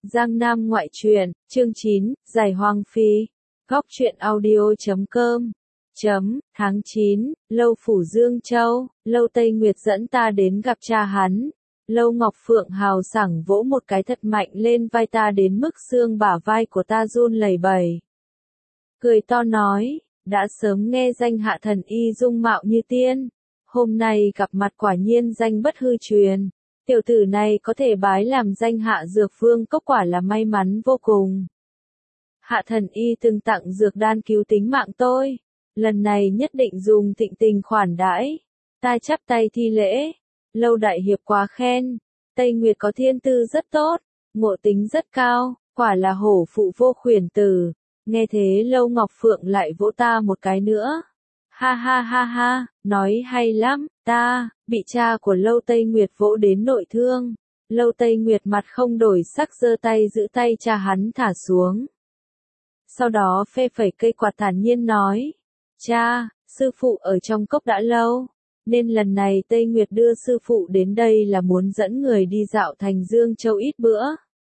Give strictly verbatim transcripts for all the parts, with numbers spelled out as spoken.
Giang Nam ngoại truyện, chương chín, Giải Hoang Phi. Góc truyện audio chấm com. Chấm, tháng chín, Lâu Phủ Dương Châu, Lâu Tây Nguyệt dẫn ta đến gặp cha hắn. Lâu Ngọc Phượng hào sảng vỗ một cái thật mạnh lên vai ta đến mức xương bả vai của ta run lẩy bẩy. Cười to nói, đã sớm nghe danh hạ thần y dung mạo như tiên. Hôm nay gặp mặt quả nhiên danh bất hư truyền. Tiểu tử này có thể bái làm danh hạ dược vương cốc quả là may mắn vô cùng. Hạ thần y từng tặng dược đan cứu tính mạng tôi. Lần này nhất định dùng thịnh tình khoản đãi. Ta chắp tay thi lễ. Lâu đại hiệp quá khen. Tây Nguyệt có thiên tư rất tốt. Ngộ tính rất cao. Quả là hổ phụ vô khuyển tử. Nghe thế Lâu Ngọc Phượng lại vỗ ta một cái nữa. Ha ha ha ha, nói hay lắm, ta, bị cha của Lâu Tây Nguyệt vỗ đến nội thương. Lâu Tây Nguyệt mặt không đổi sắc giơ tay giữ tay cha hắn thả xuống. Sau đó phê phẩy cây quạt thản nhiên nói, cha, sư phụ ở trong cốc đã lâu, nên lần này Tây Nguyệt đưa sư phụ đến đây là muốn dẫn người đi dạo thành Dương Châu ít bữa.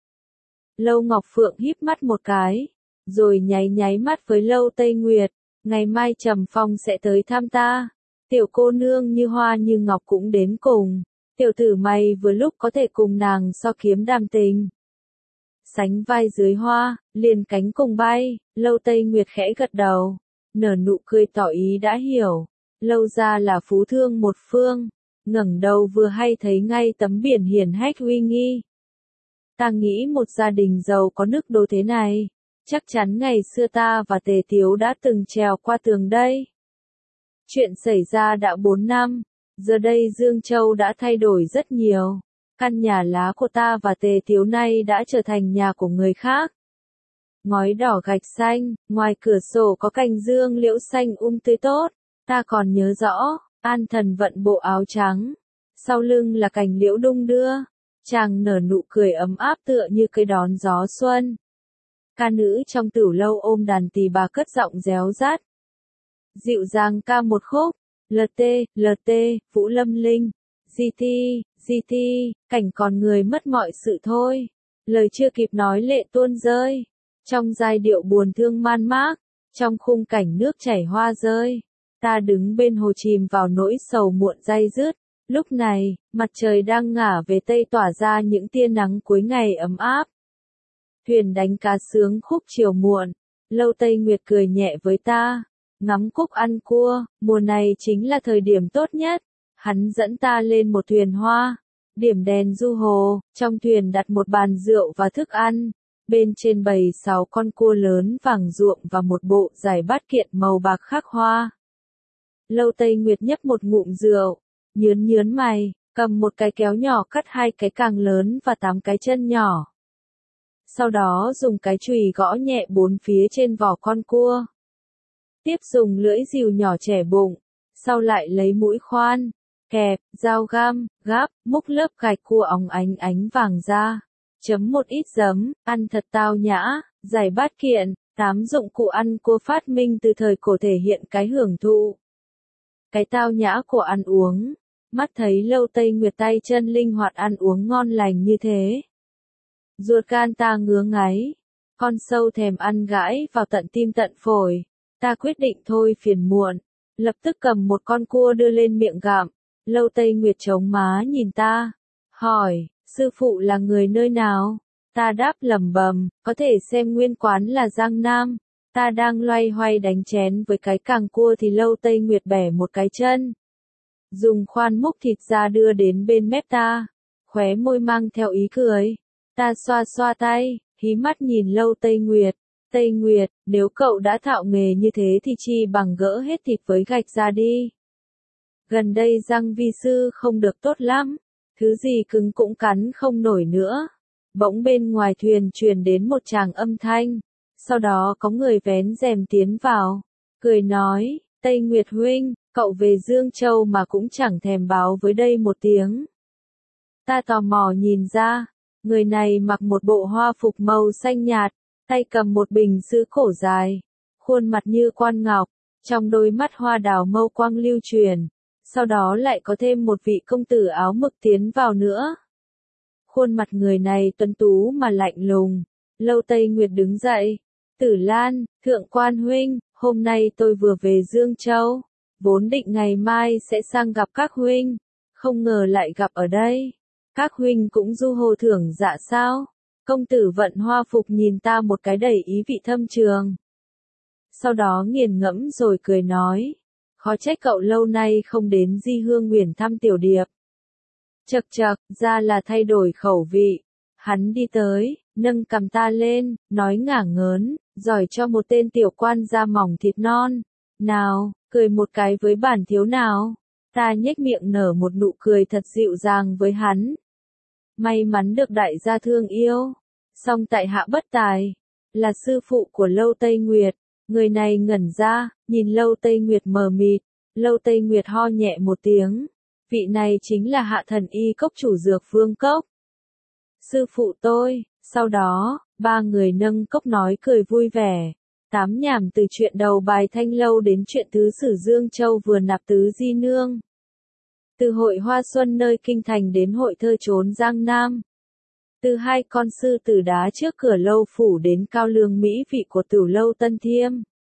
Lâu Ngọc Phượng híp mắt một cái, rồi nháy nháy mắt với Lâu Tây Nguyệt. Ngày mai Trầm Phong sẽ tới thăm ta. Tiểu cô nương như hoa như ngọc cũng đến cùng. Tiểu tử mày vừa lúc có thể cùng nàng so kiếm đàm tình. Sánh vai dưới hoa, liền cánh cùng bay. Lâu Tây Nguyệt khẽ gật đầu. Nở nụ cười tỏ ý đã hiểu. Lâu ra là phú thương một phương. Ngẩng đầu vừa hay thấy ngay tấm biển hiển hách uy nghi. Ta nghĩ một gia đình giàu có nước đô thế này. Chắc chắn ngày xưa ta và Tề Tiếu đã từng trèo qua tường đây. Chuyện xảy ra đã bốn năm, giờ đây Dương Châu đã thay đổi rất nhiều. Căn nhà lá của ta và Tề Tiếu nay đã trở thành nhà của người khác. Ngói đỏ gạch xanh, ngoài cửa sổ có cành dương liễu xanh um tươi tốt. Ta còn nhớ rõ, An Thần vận bộ áo trắng. Sau lưng là cành liễu đung đưa. Chàng nở nụ cười ấm áp tựa như cây đón gió xuân. Ca nữ trong tửu lâu ôm đàn tỳ bà cất giọng réo rát. Dịu dàng ca một khúc, lờ tê, lờ tê, Vũ Lâm Linh, di ti, di ti, cảnh còn người mất mọi sự thôi. Lời chưa kịp nói lệ tuôn rơi, trong giai điệu buồn thương man mác, trong khung cảnh nước chảy hoa rơi. Ta đứng bên hồ chìm vào nỗi sầu muộn day dứt. Lúc này, mặt trời đang ngả về tây tỏa ra những tia nắng cuối ngày ấm áp. Thuyền đánh cá sướng khúc chiều muộn, Lâu Tây Nguyệt cười nhẹ với ta, ngắm cúc ăn cua, mùa này chính là thời điểm tốt nhất. Hắn dẫn ta lên một thuyền hoa, điểm đèn du hồ, trong thuyền đặt một bàn rượu và thức ăn, bên trên bày sáu con cua lớn vàng ruộm và một bộ giải bát kiện màu bạc khắc hoa. Lâu Tây Nguyệt nhấp một ngụm rượu, nhướn nhướn mày, cầm một cái kéo nhỏ cắt hai cái càng lớn và tám cái chân nhỏ. Sau đó dùng cái chùy gõ nhẹ bốn phía trên vỏ con cua. Tiếp dùng lưỡi dìu nhỏ chẻ bụng. Sau lại lấy mũi khoan, kẹp, dao găm, gắp, múc lớp gạch cua óng ánh ánh vàng ra. Chấm một ít giấm, ăn thật tao nhã, giải bát kiện, tám dụng cụ ăn cua phát minh từ thời cổ thể hiện cái hưởng thụ. Cái tao nhã của ăn uống. Mắt thấy Lâu Tây Nguyệt tay chân linh hoạt ăn uống ngon lành như thế. Ruột gan ta ngứa ngáy, con sâu thèm ăn gãi vào tận tim tận phổi, ta quyết định thôi phiền muộn, lập tức cầm một con cua đưa lên miệng gặm. Lâu Tây Nguyệt chống má nhìn ta, hỏi, sư phụ là người nơi nào? Ta đáp lẩm bẩm, có thể xem nguyên quán là Giang Nam. Ta đang loay hoay đánh chén với cái càng cua thì Lâu Tây Nguyệt bẻ một cái chân, dùng khoan múc thịt ra đưa đến bên mép ta, khóe môi mang theo ý cười. Ta xoa xoa tay, hí mắt nhìn Lâu Tây Nguyệt. Tây Nguyệt, nếu cậu đã thạo nghề như thế thì chi bằng gỡ hết thịt với gạch ra đi. Gần đây răng vi sư không được tốt lắm, thứ gì cứng cũng cắn không nổi nữa. Bỗng bên ngoài thuyền truyền đến một tràng âm thanh, sau đó có người vén rèm tiến vào, cười nói, Tây Nguyệt huynh, cậu về Dương Châu mà cũng chẳng thèm báo với đây một tiếng. Ta tò mò nhìn ra. Người này mặc một bộ hoa phục màu xanh nhạt, tay cầm một bình sứ cổ dài, khuôn mặt như quan ngọc, trong đôi mắt hoa đào mâu quang lưu truyền, sau đó lại có thêm một vị công tử áo mực tiến vào nữa. Khuôn mặt người này tuấn tú mà lạnh lùng. Lâu Tây Nguyệt đứng dậy. Tử Lan, Thượng quan huynh, hôm nay tôi vừa về Dương Châu. Vốn định ngày mai sẽ sang gặp các huynh. Không ngờ lại gặp ở đây. Các huynh cũng du hồ thưởng dạ sao? Công tử Vận Hoa Phục nhìn ta một cái đầy ý vị thâm trường. Sau đó nghiền ngẫm rồi cười nói. Khó trách cậu lâu nay không đến Di Hương Nguyền thăm tiểu điệp. Chậc chậc, ra là thay đổi khẩu vị. Hắn đi tới, nâng cầm ta lên, nói ngả ngớn, giỏi cho một tên tiểu quan da mỏng thịt non. Nào, cười một cái với bản thiếu nào. Ta nhếch miệng nở một nụ cười thật dịu dàng với hắn. May mắn được đại gia thương yêu. Song tại hạ bất tài. Là sư phụ của Lâu Tây Nguyệt. Người này ngẩn ra, nhìn Lâu Tây Nguyệt mờ mịt. Lâu Tây Nguyệt ho nhẹ một tiếng. Vị này chính là Hạ Thần Y Cốc chủ dược Vương Cốc. Sư phụ tôi. Sau đó, ba người nâng cốc nói cười vui vẻ. Tám nhảm từ chuyện đầu bài Thanh Lâu đến chuyện tứ sử Dương Châu vừa nạp tứ di nương. Từ hội hoa xuân nơi kinh thành đến hội thơ trốn Giang Nam. Từ hai con sư tử đá trước cửa lâu phủ đến cao lương mỹ vị của Tửu Lâu Tân Thiêm.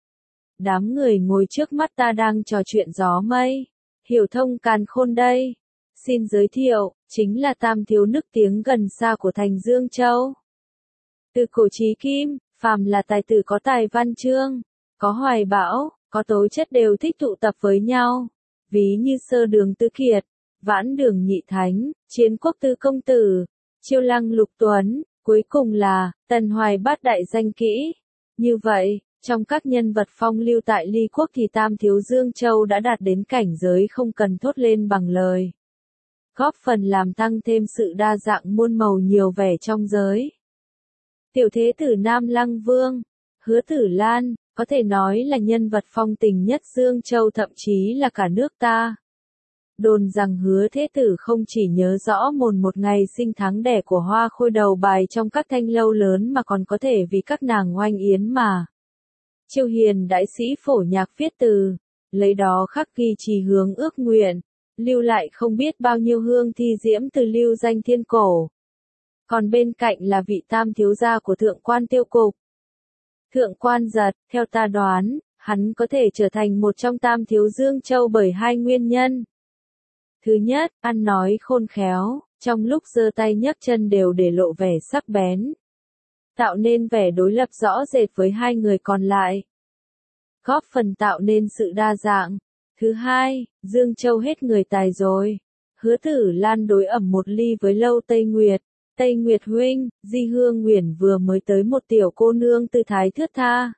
Đám người ngồi trước mắt ta đang trò chuyện gió mây. Hiểu thông càn khôn đây. Xin giới thiệu, chính là tam thiếu nức tiếng gần xa của thành Dương Châu. Từ cổ chí kim, phàm là tài tử có tài văn chương, có hoài bão, có tố chất đều thích tụ tập với nhau. Ví như Sơ Đường Tư Kiệt, Vãn Đường Nhị Thánh, Chiến Quốc Tư Công Tử, Chiêu Lăng Lục Tuấn, cuối cùng là Tần Hoài bát đại danh kỹ. Như vậy, trong các nhân vật phong lưu tại Ly Quốc thì Tam Thiếu Dương Châu đã đạt đến cảnh giới không cần thốt lên bằng lời. Góp phần làm tăng thêm sự đa dạng muôn màu nhiều vẻ trong giới. Tiểu thế tử Nam Lăng Vương, Hứa Tử Lan, có thể nói là nhân vật phong tình nhất Dương Châu thậm chí là cả nước ta. Đồn rằng Hứa Thế Tử không chỉ nhớ rõ mồn một ngày sinh tháng đẻ của hoa khôi đầu bài trong các thanh lâu lớn mà còn có thể vì các nàng oanh yến mà. Chiêu hiền đại sĩ phổ nhạc viết từ, lấy đó khắc ghi trì hướng ước nguyện, lưu lại không biết bao nhiêu hương thi diễm từ lưu danh thiên cổ. Còn bên cạnh là vị tam thiếu gia của thượng quan Tiêu Cục. Thượng quan Giật, theo ta đoán, hắn có thể trở thành một trong tam thiếu Dương Châu bởi hai nguyên nhân. Thứ nhất, ăn nói khôn khéo, trong lúc giơ tay nhấc chân đều để lộ vẻ sắc bén. Tạo nên vẻ đối lập rõ rệt với hai người còn lại. Góp phần tạo nên sự đa dạng. Thứ hai, Dương Châu hết người tài rồi. Hứa Tử Lan đối ẩm một ly với Lâu Tây Nguyệt. Tây Nguyệt huynh, Di Hương Uyển vừa mới tới một tiểu cô nương tư thái thướt tha.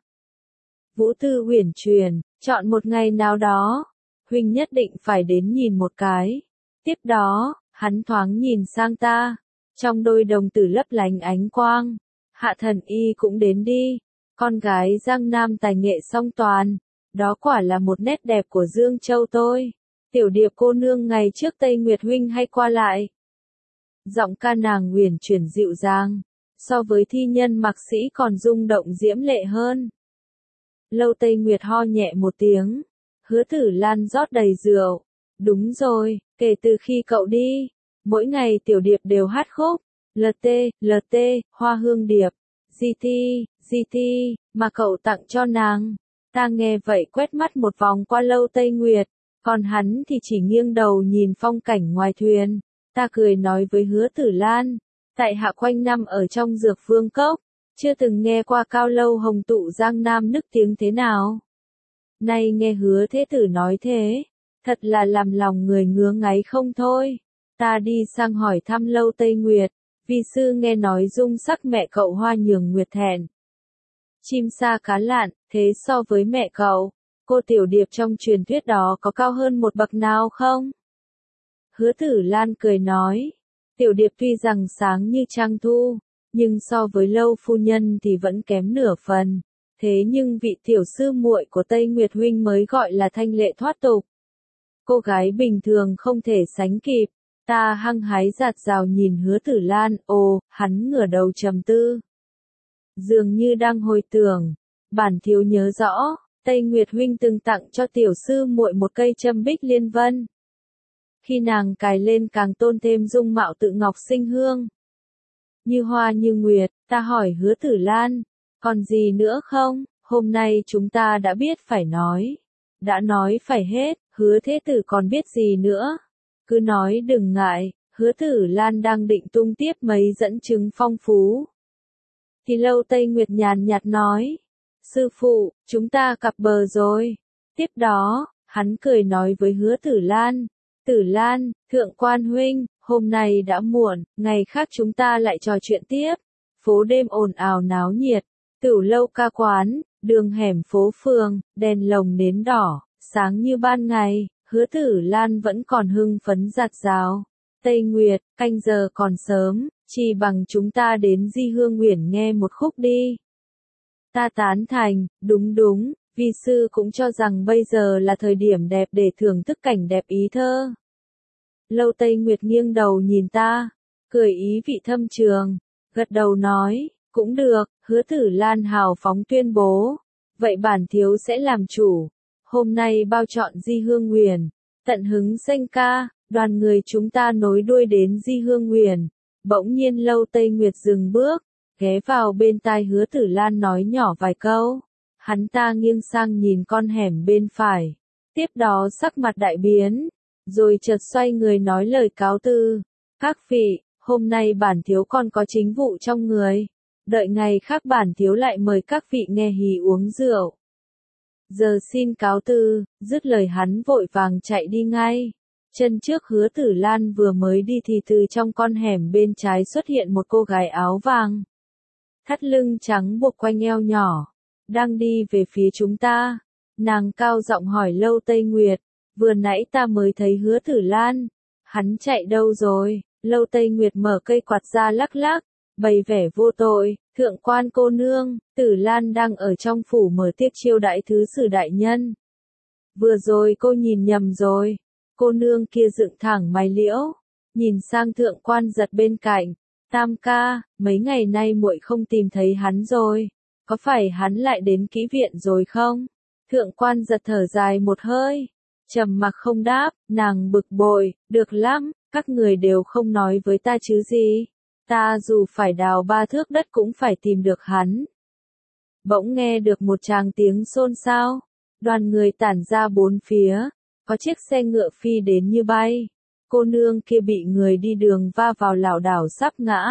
Vũ Tư Uyển truyền, chọn một ngày nào đó, huynh nhất định phải đến nhìn một cái. Tiếp đó, hắn thoáng nhìn sang ta, trong đôi đồng tử lấp lánh ánh quang. Hạ Thần Y cũng đến đi, con gái Giang Nam tài nghệ song toàn, đó quả là một nét đẹp của Dương Châu tôi. Tiểu điệp cô nương ngày trước Tây Nguyệt huynh hay qua lại. Giọng ca nàng uyển chuyển dịu dàng, so với thi nhân Mạc Sĩ còn rung động diễm lệ hơn. Lâu Tây Nguyệt ho nhẹ một tiếng, Hứa Tử Lan rót đầy rượu. Đúng rồi, kể từ khi cậu đi, mỗi ngày tiểu điệp đều hát khúc, lờ tê, lờ tê, hoa hương điệp, di thi, di thi, mà cậu tặng cho nàng. Ta nghe vậy quét mắt một vòng qua Lâu Tây Nguyệt, còn hắn thì chỉ nghiêng đầu nhìn phong cảnh ngoài thuyền. Ta cười nói với Hứa Tử Lan, tại hạ quanh năm ở trong dược Vương Cốc, chưa từng nghe qua cao lâu hồng tụ Giang Nam nức tiếng thế nào. Nay nghe Hứa Thế Tử nói thế, thật là làm lòng người ngứa ngáy không thôi. Ta đi sang hỏi thăm Lâu Tây Nguyệt, vì sư nghe nói dung sắc mẹ cậu hoa nhường nguyệt thẹn. Chim sa cá lạn, thế so với mẹ cậu, cô tiểu điệp trong truyền thuyết đó có cao hơn một bậc nào không? Hứa Tử Lan cười nói, tiểu điệp tuy rằng sáng như trăng thu, nhưng so với Lâu phu nhân thì vẫn kém nửa phần. Thế nhưng vị tiểu sư muội của Tây Nguyệt huynh mới gọi là thanh lệ thoát tục. Cô gái bình thường không thể sánh kịp. Ta hăng hái giạt rào nhìn Hứa Tử Lan, ồ, hắn ngửa đầu trầm tư. Dường như đang hồi tưởng, bản thiếu nhớ rõ, Tây Nguyệt huynh từng tặng cho tiểu sư muội một cây châm bích liên vân. Khi nàng cài lên càng tôn thêm dung mạo tự ngọc sinh hương. như hoa như nguyệt, ta hỏi Hứa Tử Lan, còn gì nữa không? Hôm nay chúng ta đã biết phải nói, đã nói phải hết, Hứa Thế Tử còn biết gì nữa? Cứ nói đừng ngại, Hứa Tử Lan đang định tung tiếp mấy dẫn chứng phong phú. Thì Lâu Tây Nguyệt nhàn nhạt nói, sư phụ, chúng ta cặp bờ rồi. Tiếp đó, hắn cười nói với Hứa Tử Lan, Tử Lan, Thượng Quan huynh, hôm nay đã muộn, ngày khác chúng ta lại trò chuyện tiếp. Phố đêm ồn ào náo nhiệt, tửu lâu ca quán, đường hẻm phố phường, đèn lồng nến đỏ, sáng như ban ngày, Hứa Tử Lan vẫn còn hưng phấn rạt rào. Tây Nguyệt, canh giờ còn sớm, chỉ bằng chúng ta đến Di Hương Uyển nghe một khúc đi. Ta tán thành, đúng đúng, vi sư cũng cho rằng bây giờ là thời điểm đẹp để thưởng thức cảnh đẹp ý thơ. Lâu Tây Nguyệt nghiêng đầu nhìn ta, cười ý vị thâm trường, gật đầu nói, cũng được, Hứa Tử Lan hào phóng tuyên bố. Vậy bản thiếu sẽ làm chủ. Hôm nay bao chọn Di Hương Uyển, tận hứng danh ca, đoàn người chúng ta nối đuôi đến Di Hương Uyển. Bỗng nhiên Lâu Tây Nguyệt dừng bước, ghé vào bên tai Hứa Tử Lan nói nhỏ vài câu. Hắn ta nghiêng sang nhìn con hẻm bên phải. Tiếp đó sắc mặt đại biến, rồi chợt xoay người nói lời cáo từ. Các vị, hôm nay bản thiếu còn có chính vụ trong người. Đợi ngày khác bản thiếu lại mời các vị nghe hí uống rượu. Giờ xin cáo từ, dứt lời hắn vội vàng chạy đi ngay. Chân trước Hứa Tử Lan vừa mới đi thì từ trong con hẻm bên trái xuất hiện một cô gái áo vàng. Thắt lưng trắng buộc quanh eo nhỏ, đang đi về phía chúng ta. Nàng cao giọng hỏi Lâu Tây Nguyệt, vừa nãy ta mới thấy Hứa Tử Lan, hắn chạy đâu rồi? Lâu Tây Nguyệt mở cây quạt ra lắc lắc, bày vẻ vô tội, Thượng Quan cô nương, Tử Lan đang ở trong phủ mở tiệc chiêu đãi thứ sử đại nhân. Vừa rồi cô nhìn nhầm rồi. Cô nương kia dựng thẳng mày liễu, nhìn sang Thượng Quan Giật bên cạnh. Tam ca, mấy ngày nay muội không tìm thấy hắn rồi, có phải hắn lại đến kỹ viện rồi không? Thượng Quan Giật thở dài một hơi, trầm mặc không đáp. Nàng bực bội, được lắm, các người đều không nói với ta chứ gì. Ta dù phải đào ba thước đất cũng phải tìm được hắn. Bỗng nghe được một tràng tiếng xôn xao, đoàn người tản ra bốn phía, có chiếc xe ngựa phi đến như bay. Cô nương kia bị người đi đường va vào lảo đảo sắp ngã.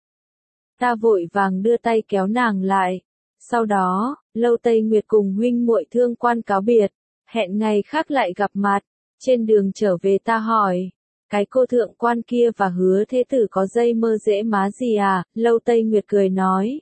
Ta vội vàng đưa tay kéo nàng lại. Sau đó, Lâu Tây Nguyệt cùng huynh muội Thương Quan cáo biệt, hẹn ngày khác lại gặp mặt. Trên đường trở về ta hỏi, cái cô Thượng Quan kia và Hứa Thế Tử có dây mơ dễ má gì à? Lâu Tây Nguyệt cười nói,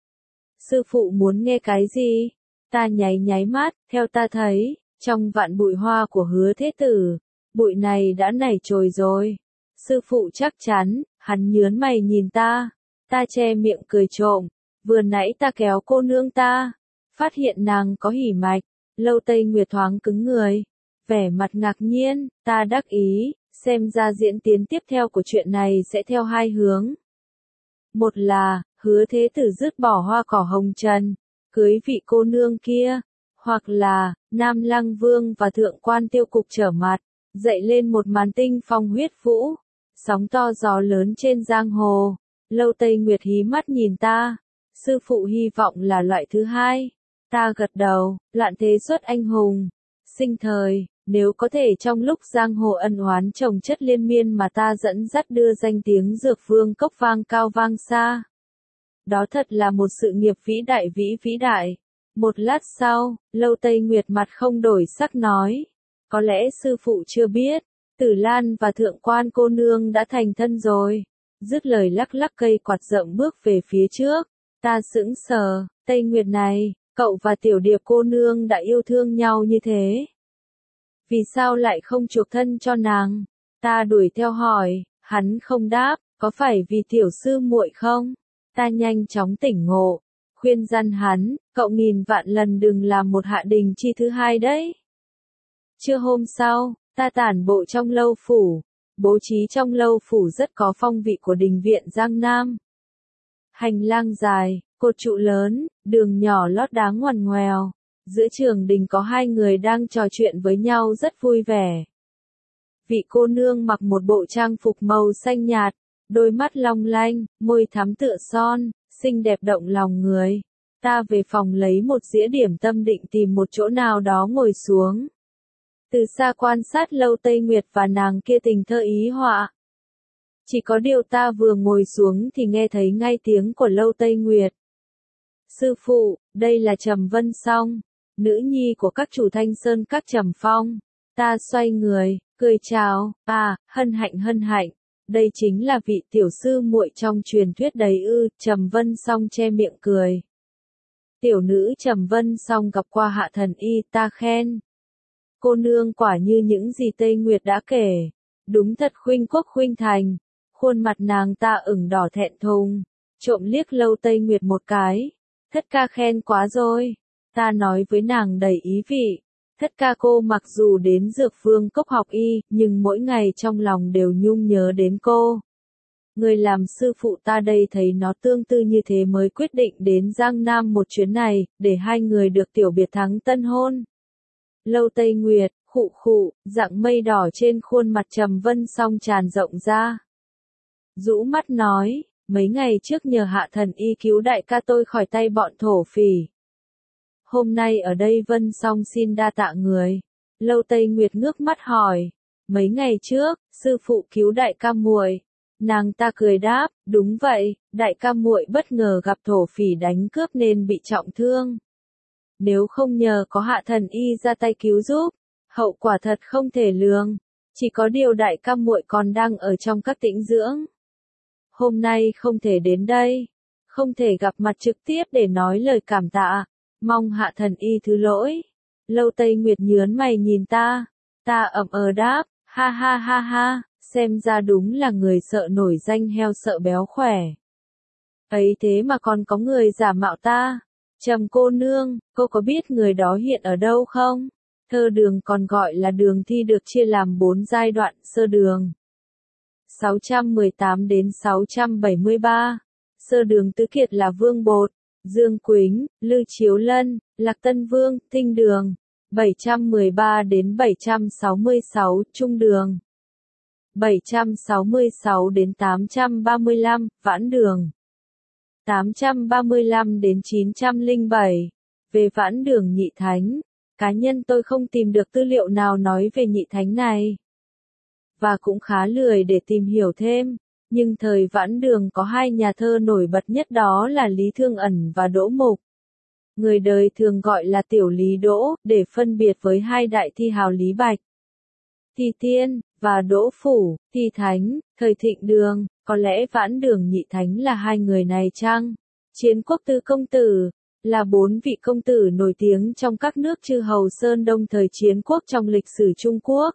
sư phụ muốn nghe cái gì? Ta nháy nháy mắt, theo ta thấy, trong vạn bụi hoa của Hứa Thế Tử, bụi này đã nảy chồi rồi. Sư phụ chắc chắn. Hắn nhớn mày nhìn ta. Ta che miệng cười trộm. Vừa nãy ta kéo cô nương ta, phát hiện nàng có hỉ mạch. Lâu Tây Nguyệt thoáng cứng người, vẻ mặt ngạc nhiên. Ta đắc ý, xem ra diễn tiến tiếp theo của chuyện này sẽ theo hai hướng. Một là, Hứa Thế Tử dứt bỏ hoa cỏ hồng trần, cưới vị cô nương kia. Hoặc là, Nam Lăng Vương và Thượng Quan Tiêu Cục trở mặt, dậy lên một màn tinh phong huyết vũ, sóng to gió lớn trên giang hồ. Lâu Tây Nguyệt hí mắt nhìn ta, sư phụ hy vọng là loại thứ hai. Ta gật đầu, loạn thế xuất anh hùng, sinh thời, nếu có thể trong lúc giang hồ ân oán chồng chất liên miên mà ta dẫn dắt đưa danh tiếng Dược Vương cốc vang cao vang xa. Đó thật là một sự nghiệp vĩ đại vĩ vĩ đại. Một lát sau, Lâu Tây Nguyệt mặt không đổi sắc nói, có lẽ sư phụ chưa biết, Tử Lan và Thượng Quan cô nương đã thành thân rồi. Dứt lời lắc lắc cây quạt rộng bước về phía trước. Ta sững sờ, Tây Nguyệt này, cậu và Tiểu Điệp cô nương đã yêu thương nhau như thế. Vì sao lại không chuộc thân cho nàng? Ta đuổi theo hỏi, hắn không đáp, có phải vì tiểu sư muội không? Ta nhanh chóng tỉnh ngộ, khuyên răn hắn, cậu nghìn vạn lần đừng làm một Hạ Đình Chi thứ hai đấy. Trưa hôm sau, ta tản bộ trong lâu phủ, bố trí trong lâu phủ rất có phong vị của đình viện Giang Nam. Hành lang dài, cột trụ lớn, đường nhỏ lót đá ngoằn ngoèo, giữa trường đình có hai người đang trò chuyện với nhau rất vui vẻ. Vị cô nương mặc một bộ trang phục màu xanh nhạt, đôi mắt long lanh, môi thắm tựa son, xinh đẹp động lòng người. Ta về phòng lấy một dĩa điểm tâm định tìm một chỗ nào đó ngồi xuống. Từ xa quan sát Lâu Tây Nguyệt và nàng kia tình thơ ý họa. Chỉ có điều ta vừa ngồi xuống thì nghe thấy ngay tiếng của Lâu Tây Nguyệt. Sư phụ, đây là Trầm Vân Song, nữ nhi của các chủ Thanh Sơn các Trầm Phong. Ta xoay người, cười chào, à, hân hạnh hân hạnh. Đây chính là vị tiểu sư muội trong truyền thuyết đấy ư, Trầm Vân Song che miệng cười. Tiểu nữ Trầm Vân Song gặp qua Hạ Thần Y, ta khen. Cô nương quả như những gì Tây Nguyệt đã kể. Đúng thật khuynh quốc khuynh thành. Khuôn mặt nàng ta ửng đỏ thẹn thùng. Trộm liếc Lâu Tây Nguyệt một cái. Thất ca khen quá rồi. Ta nói với nàng đầy ý vị. Thất ca cô mặc dù đến Dược Vương Cốc học y, nhưng mỗi ngày trong lòng đều nhung nhớ đến cô. Người làm sư phụ ta đây thấy nó tương tư như thế mới quyết định đến Giang Nam một chuyến này, để hai người được tiểu biệt thắng tân hôn. Lâu Tây Nguyệt, khụ khụ, dạng mây đỏ trên khuôn mặt Trầm Vân Song tràn rộng ra. Rũ mắt nói, mấy ngày trước nhờ Hạ Thần Y cứu đại ca tôi khỏi tay bọn thổ phỉ. Hôm nay ở đây Vân Song xin đa tạ người. Lâu Tây Nguyệt ngước mắt hỏi, mấy ngày trước, sư phụ cứu đại ca muội. Nàng ta cười đáp, đúng vậy, đại ca muội bất ngờ gặp thổ phỉ đánh cướp nên bị trọng thương. Nếu không nhờ có Hạ Thần Y ra tay cứu giúp, hậu quả thật không thể lường. Chỉ có điều đại ca muội còn đang ở trong các tĩnh dưỡng. Hôm nay không thể đến đây, không thể gặp mặt trực tiếp để nói lời cảm tạ. Mong Hạ Thần Y thứ lỗi. Lâu Tây Nguyệt nhớn mày nhìn ta. Ta ậm ờ đáp, ha ha ha ha, xem ra đúng là người sợ nổi danh heo sợ béo khỏe. Ấy thế mà còn có người giả mạo ta. Trầm cô nương, cô có biết người đó hiện ở đâu không? Thơ đường còn gọi là đường thi được chia làm bốn giai đoạn, sơ đường sáu trăm mười tám đến sáu trăm bảy mươi ba. Sơ đường tứ kiệt là Vương Bột, Dương Quýnh, Lư Chiếu Lân, Lạc Tân Vương, Tinh đường, bảy trăm mười ba đến bảy trăm sáu mươi sáu, Trung đường, bảy trăm sáu mươi sáu đến tám trăm ba mươi lăm, Vãn đường, tám trăm ba mươi lăm đến chín trăm lẻ bảy. Về Vãn đường Nhị Thánh, cá nhân tôi không tìm được tư liệu nào nói về Nhị Thánh này. Và cũng khá lười để tìm hiểu thêm. Nhưng thời Vãn đường có hai nhà thơ nổi bật nhất, đó là Lý Thương Ẩn và Đỗ Mục. Người đời thường gọi là Tiểu Lý Đỗ, để phân biệt với hai đại thi hào Lý Bạch, Thi Tiên, và Đỗ Phủ, Thi Thánh, thời Thịnh đường. Có lẽ Vãn đường Nhị Thánh là hai người này chăng? Chiến Quốc Tứ Công Tử, là bốn vị công tử nổi tiếng trong các nước chư hầu Sơn Đông thời Chiến Quốc trong lịch sử Trung Quốc.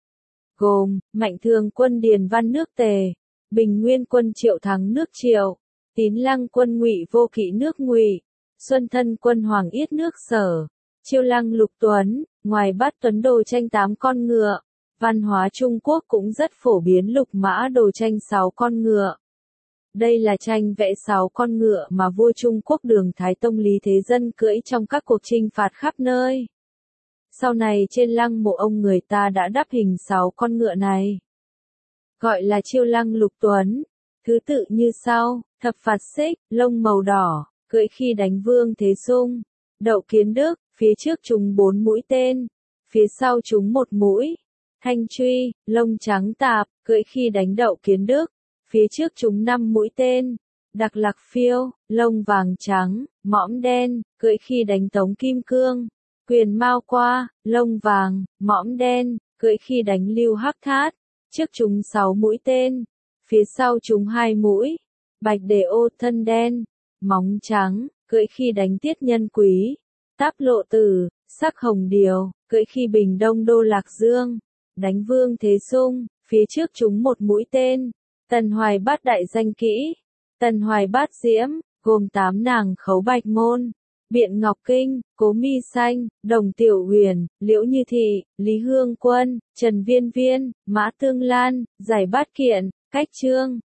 Gồm, Mạnh Thường quân Điền Văn nước Tề, Bình Nguyên quân Triệu Thắng nước Triệu, Tín Lăng quân Ngụy Vô Kỵ nước Ngụy, Xuân Thân quân Hoàng Yết nước Sở, Chiêu Lăng Lục Tuấn. Ngoài Bát Tuấn đồ tranh tám con ngựa, văn hóa Trung Quốc cũng rất phổ biến Lục Mã đồ tranh sáu con ngựa. Đây là tranh vẽ sáu con ngựa mà vua Trung Quốc Đường Thái Tông Lý Thế Dân cưỡi trong các cuộc chinh phạt khắp nơi. Sau này trên lăng mộ ông người ta đã đắp hình sáu con ngựa này, gọi là Chiêu Lăng Lục Tuấn. Thứ tự như sau: Thập Phạt Xích, lông màu đỏ, cưỡi khi đánh Vương Thế Sung. Đậu Kiến Đức, phía trước trúng bốn mũi tên, phía sau trúng một mũi. Thanh Truy, lông trắng tạp, cưỡi khi đánh Đậu Kiến Đức, phía trước trúng năm mũi tên. Đặc Lạc Phiêu, lông vàng trắng, mõm đen, cưỡi khi đánh Tống Kim Cương. Quyền Mao Qua, lông vàng, mõm đen, cưỡi khi đánh Lưu Hắc Thát, trước trúng sáu mũi tên, phía sau trúng hai mũi. Bạch Đề Ô, thân đen, móng trắng, cưỡi khi đánh Tiết Nhân Quý. Táp Lộ Tử, sắc hồng điều, cưỡi khi bình Đông Đô Lạc Dương, đánh Vương Thế Sung, phía trước trúng một mũi tên. Tần Hoài Bát đại danh kỹ. Tần Hoài Bát diễm, gồm tám nàng khấu Bạch Môn, Biện Ngọc Kinh, Cố Mi Xanh, Đồng Tiểu Huyền, Liễu Như Thị, Lý Hương Quân, Trần Viên Viên, Mã Tương Lan, Giải Bát Kiện, Cách Trương,